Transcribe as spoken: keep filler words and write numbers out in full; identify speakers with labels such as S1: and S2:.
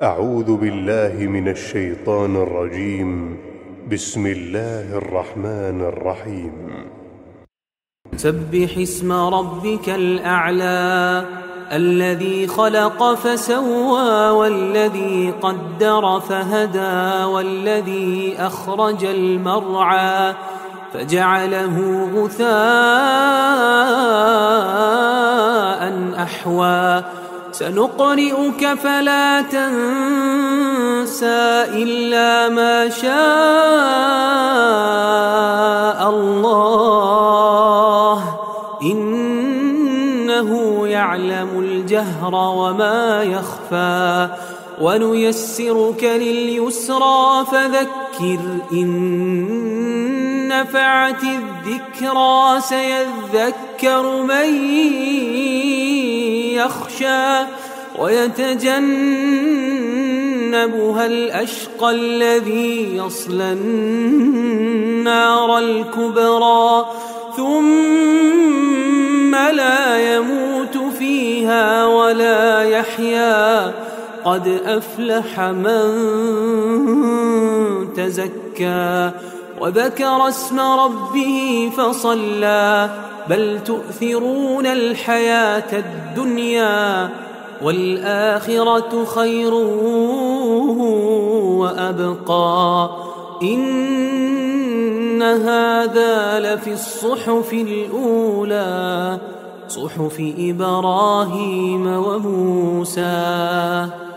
S1: أعوذ بالله من الشيطان الرجيم. بسم الله الرحمن الرحيم.
S2: سبح اسم ربك الأعلى الذي خلق فسوى والذي قدر فهدى والذي أخرج المرعى فجعله غثاء أحوى سنقرئك فلا تنسى إلا ما شاء الله إنه يعلم الجهر وما يخفى ونيسرك لليسرى فذكر إن نفعت الذكرى سيذكر من يخشى ويتجنبها الأشقى الذي يصلى النار الكبرى ثم لا يموت فيها ولا يحيا قد أفلح من تزكى وذكر اسم ربه فصلى بل تؤثرون الحياة الدنيا والآخرة خير وأبقى إن هذا لفي الصحف الأولى صحف إبراهيم وموسى.